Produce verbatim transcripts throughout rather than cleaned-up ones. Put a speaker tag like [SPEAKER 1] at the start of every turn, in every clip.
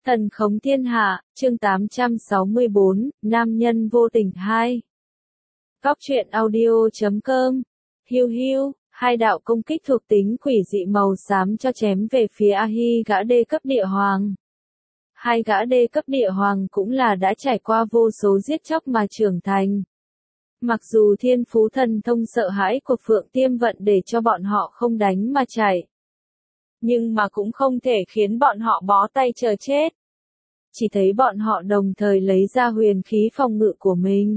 [SPEAKER 1] Thần khống thiên hạ, chương tám trăm sáu mươi bốn, Nam nhân vô tình hai. Góc truyện audio chấm com. Hiu hiu, hai đạo công kích thuộc tính quỷ dị màu xám cho chém về phía A-hi gã đê cấp địa hoàng. Hai gã đê cấp địa hoàng cũng là đã trải qua vô số giết chóc mà trưởng thành. Mặc dù thiên phú thần thông sợ hãi của Phượng Tiêm Vận để cho bọn họ không đánh mà chạy, nhưng mà cũng không thể khiến bọn họ bó tay chờ chết. Chỉ thấy bọn họ đồng thời lấy ra huyền khí phòng ngự của mình.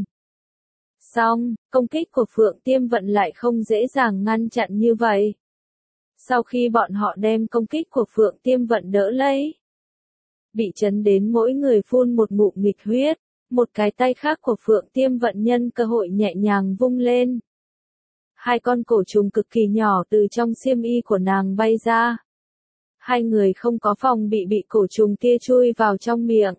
[SPEAKER 1] Xong, công kích của Phượng Tiêm Vận lại không dễ dàng ngăn chặn như vậy. Sau khi bọn họ đem công kích của Phượng Tiêm Vận đỡ lấy, bị chấn đến mỗi người phun một ngụm nghịch huyết, một cái tay khác của Phượng Tiêm Vận nhân cơ hội nhẹ nhàng vung lên. Hai con cổ trùng cực kỳ nhỏ từ trong xiêm y của nàng bay ra. Hai người không có phòng bị bị cổ trùng kia chui vào trong miệng.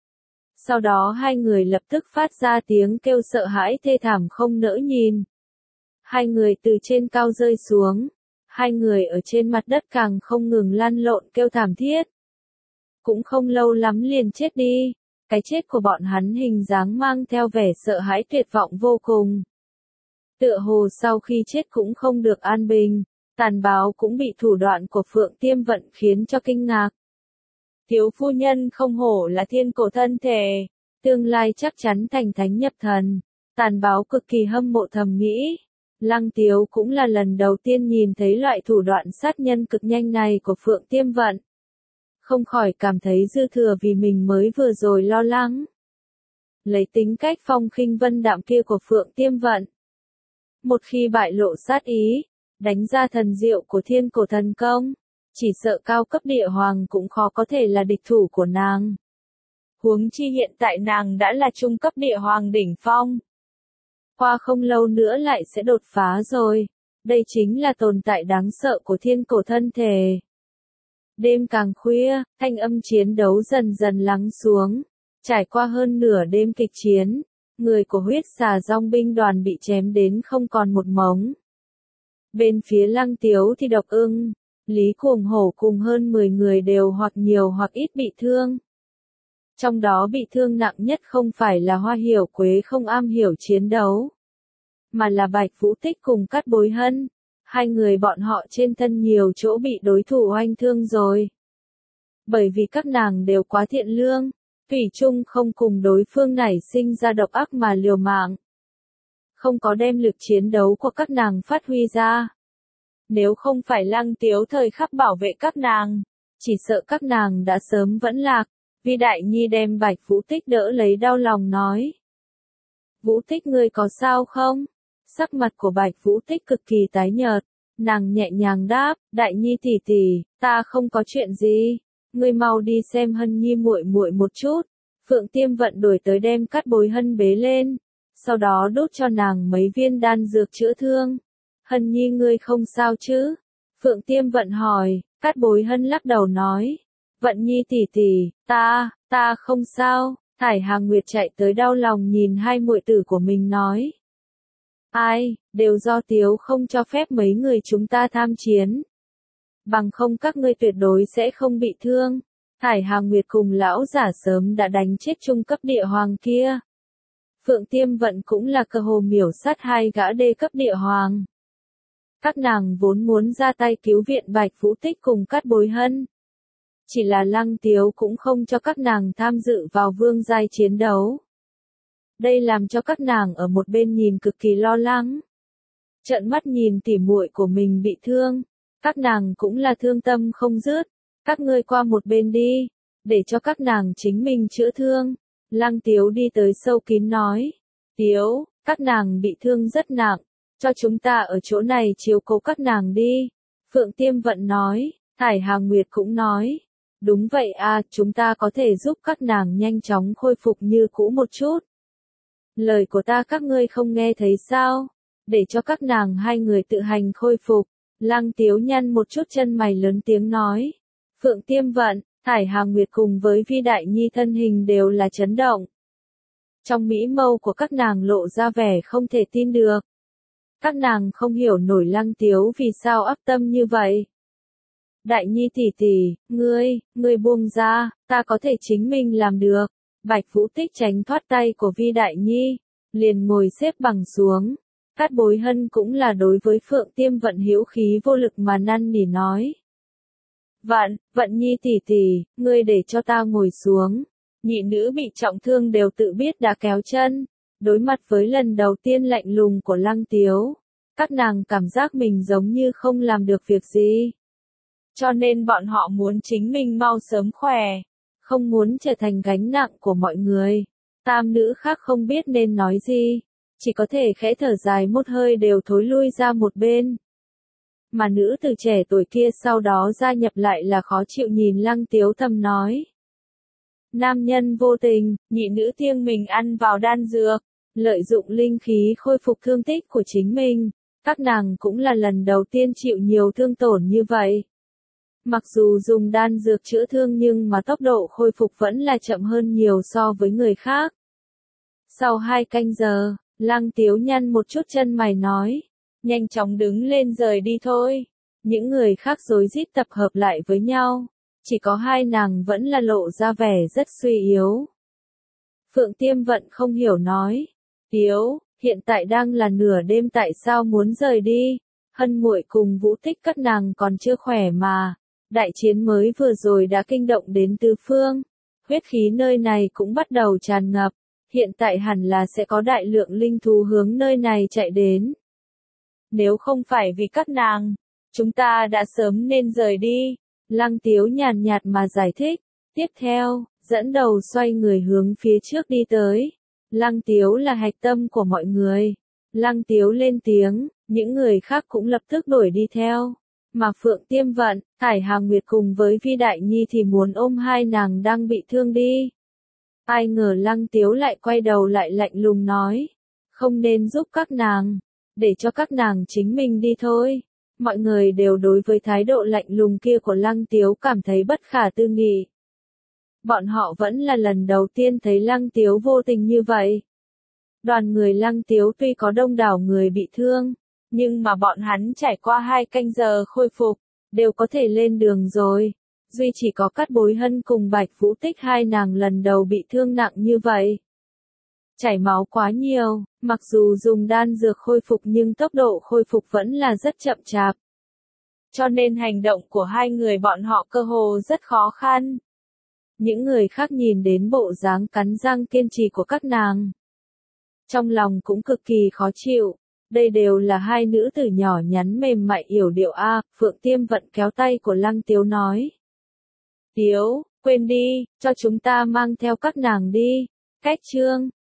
[SPEAKER 1] Sau đó hai người lập tức phát ra tiếng kêu sợ hãi thê thảm không nỡ nhìn. Hai người từ trên cao rơi xuống. Hai người ở trên mặt đất càng không ngừng lăn lộn kêu thảm thiết. Cũng không lâu lắm liền chết đi. Cái chết của bọn hắn hình dáng mang theo vẻ sợ hãi tuyệt vọng vô cùng. Tựa hồ sau khi chết cũng không được an bình. Tàn báo cũng bị thủ đoạn của Phượng Tiêm Vận khiến cho kinh ngạc. Thiếu phu nhân không hổ là thiên cổ thân thể, tương lai chắc chắn thành thánh nhập thần. Tàn báo cực kỳ hâm mộ thầm nghĩ. Lăng Tiếu cũng là lần đầu tiên nhìn thấy loại thủ đoạn sát nhân cực nhanh này của Phượng Tiêm Vận. Không khỏi cảm thấy dư thừa vì mình mới vừa rồi lo lắng. Lấy tính cách phong khinh vân đạm kia của Phượng Tiêm Vận, một khi bại lộ sát ý, đánh ra thần diệu của thiên cổ thần công, chỉ sợ cao cấp địa hoàng cũng khó có thể là địch thủ của nàng. Huống chi hiện tại nàng đã là trung cấp địa hoàng đỉnh phong. Qua không lâu nữa lại sẽ đột phá rồi. Đây chính là tồn tại đáng sợ của thiên cổ thân thể. Đêm càng khuya, thanh âm chiến đấu dần dần lắng xuống. Trải qua hơn nửa đêm kịch chiến, người của huyết xà dòng binh đoàn bị chém đến không còn một mống. Bên phía Lăng Tiếu thì Độc Ưng, Lý Cuồng Hổ cùng hơn mười người đều hoặc nhiều hoặc ít bị thương. Trong đó bị thương nặng nhất không phải là Hoa Hiểu Quế không am hiểu chiến đấu, mà là Bạch Vũ Tích cùng Cát Bối Hân. Hai người bọn họ trên thân nhiều chỗ bị đối thủ oanh thương rồi. Bởi vì các nàng đều quá thiện lương, thủy chung không cùng đối phương nảy sinh ra độc ác mà liều mạng. Không có đem lực chiến đấu của các nàng phát huy ra. Nếu không phải Lăng Tiếu thời khắc bảo vệ các nàng, chỉ sợ các nàng đã sớm vẫn lạc. Vi Đại Nhi đem Bạch Vũ Tích đỡ lấy đau lòng nói. Vũ Tích ngươi có sao không? Sắc mặt của Bạch Vũ Tích cực kỳ tái nhợt. Nàng nhẹ nhàng đáp, Đại Nhi tỷ tỷ, ta không có chuyện gì. Ngươi mau đi xem Hân Nhi muội muội một chút. Phượng Tiêm Vận đuổi tới đem Cát Bối Hân bế lên. Sau đó đút cho nàng mấy viên đan dược chữa thương. Hân Nhi ngươi không sao chứ? Phượng Tiêm Vận hỏi. Cát Bối Hân lắc đầu nói. Vận Nhi tỷ tỷ, ta, ta không sao. Thải Hà Nguyệt chạy tới đau lòng nhìn hai muội tử của mình nói. Ai, đều do Tiếu không cho phép mấy người chúng ta tham chiến. Bằng không các ngươi tuyệt đối sẽ không bị thương. Thải Hà Nguyệt cùng lão giả sớm đã đánh chết trung cấp địa hoàng kia. Phượng Tiêm Vận cũng là cơ hồ miểu sát hai gã đê cấp địa hoàng. Các nàng vốn muốn ra tay cứu viện Bạch Vũ Tích cùng Cát Bối Hân. Chỉ là Lăng Tiếu cũng không cho các nàng tham dự vào vương giai chiến đấu. Đây làm cho các nàng ở một bên nhìn cực kỳ lo lắng. Trợn mắt nhìn tỉ muội của mình bị thương. Các nàng cũng là thương tâm không dứt. Các ngươi qua một bên đi, để cho các nàng chính mình chữa thương. Lăng Tiếu đi tới sâu kín nói. Tiếu, các nàng bị thương rất nặng. Cho chúng ta ở chỗ này chiếu cố các nàng đi. Phượng Tiêm Vận nói. Thải Hà Nguyệt cũng nói. Đúng vậy à, chúng ta có thể giúp các nàng nhanh chóng khôi phục như cũ một chút. Lời của ta các ngươi không nghe thấy sao? Để cho các nàng hai người tự hành khôi phục. Lăng Tiếu nhăn một chút chân mày lớn tiếng nói. Phượng Tiêm Vận, Thải Hà Nguyệt cùng với Vi Đại Nhi thân hình đều là chấn động. Trong mỹ mâu của các nàng lộ ra vẻ không thể tin được. Các nàng không hiểu nổi Lăng Tiếu vì sao ác tâm như vậy. Đại Nhi tỷ tỷ, ngươi, ngươi buông ra, ta có thể chính mình làm được. Bạch Vũ Tích tránh thoát tay của Vi Đại Nhi, liền ngồi xếp bằng xuống. Cát Bối Hân cũng là đối với Phượng Tiêm Vận hữu khí vô lực mà năn nỉ nói. Vận, Vận Nhi tỷ tỷ, ngươi để cho ta ngồi xuống. Nhị nữ bị trọng thương đều tự biết đã kéo chân. Đối mặt với lần đầu tiên lạnh lùng của Lăng Tiếu, các nàng cảm giác mình giống như không làm được việc gì. Cho nên bọn họ muốn chính mình mau sớm khỏe, không muốn trở thành gánh nặng của mọi người. Tam nữ khác không biết nên nói gì, chỉ có thể khẽ thở dài một hơi đều thối lui ra một bên. Mà nữ từ trẻ tuổi kia sau đó gia nhập lại là khó chịu nhìn Lăng Tiếu thầm nói. Nam nhân vô tình, nhị nữ thiêng mình ăn vào đan dược, lợi dụng linh khí khôi phục thương tích của chính mình. Các nàng cũng là lần đầu tiên chịu nhiều thương tổn như vậy. Mặc dù dùng đan dược chữa thương nhưng mà tốc độ khôi phục vẫn là chậm hơn nhiều so với người khác. Sau hai canh giờ, Lăng Tiếu nhăn một chút chân mày nói, nhanh chóng đứng lên rời đi thôi. Những người khác rối rít tập hợp lại với nhau, chỉ có hai nàng vẫn là lộ ra vẻ rất suy yếu. Phượng Tiêm Vận không hiểu nói, Tiếu, hiện tại đang là nửa đêm tại sao muốn rời đi? Hân muội cùng Vũ Tích các nàng còn chưa khỏe mà. Đại chiến mới vừa rồi đã kinh động đến tứ phương. Huyết khí nơi này cũng bắt đầu tràn ngập. Hiện tại hẳn là sẽ có đại lượng linh thú hướng nơi này chạy đến. Nếu không phải vì các nàng, chúng ta đã sớm nên rời đi. Lăng Tiếu nhàn nhạt mà giải thích. Tiếp theo, dẫn đầu xoay người hướng phía trước đi tới. Lăng Tiếu là hạch tâm của mọi người. Lăng Tiếu lên tiếng, những người khác cũng lập tức đuổi đi theo. Mà Phượng Tiêm Vận, Thải Hà Nguyệt cùng với Vi Đại Nhi thì muốn ôm hai nàng đang bị thương đi. Ai ngờ Lăng Tiếu lại quay đầu lại lạnh lùng nói. Không nên giúp các nàng, để cho các nàng chính mình đi thôi. Mọi người đều đối với thái độ lạnh lùng kia của Lăng Tiếu cảm thấy bất khả tư nghị. Bọn họ vẫn là lần đầu tiên thấy Lăng Tiếu vô tình như vậy. Đoàn người Lăng Tiếu tuy có đông đảo người bị thương, nhưng mà bọn hắn trải qua hai canh giờ khôi phục, đều có thể lên đường rồi. Duy chỉ có Cát Bối Hân cùng Bạch Vũ Tích hai nàng lần đầu bị thương nặng như vậy. Chảy máu quá nhiều, mặc dù dùng đan dược khôi phục nhưng tốc độ khôi phục vẫn là rất chậm chạp. Cho nên hành động của hai người bọn họ cơ hồ rất khó khăn. Những người khác nhìn đến bộ dáng cắn răng kiên trì của các nàng. Trong lòng cũng cực kỳ khó chịu. Đây đều là hai nữ tử nhỏ nhắn mềm mại yểu điệu a. Phượng Tiêm Vận kéo tay của Lăng Tiếu nói. Tiếu, quên đi, cho chúng ta mang theo các nàng đi. Cách chương